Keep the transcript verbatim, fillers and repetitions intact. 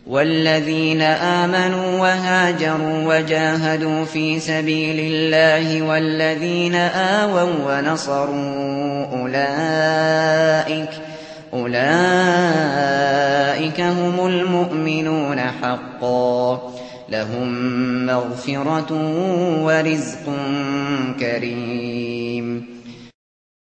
والذين آمنوا وهاجروا وجاهدوا في سبيل الله والذين آووا ونصروا أولئك أولئك هم المؤمنون حقا لهم مغفرة ورزق كريم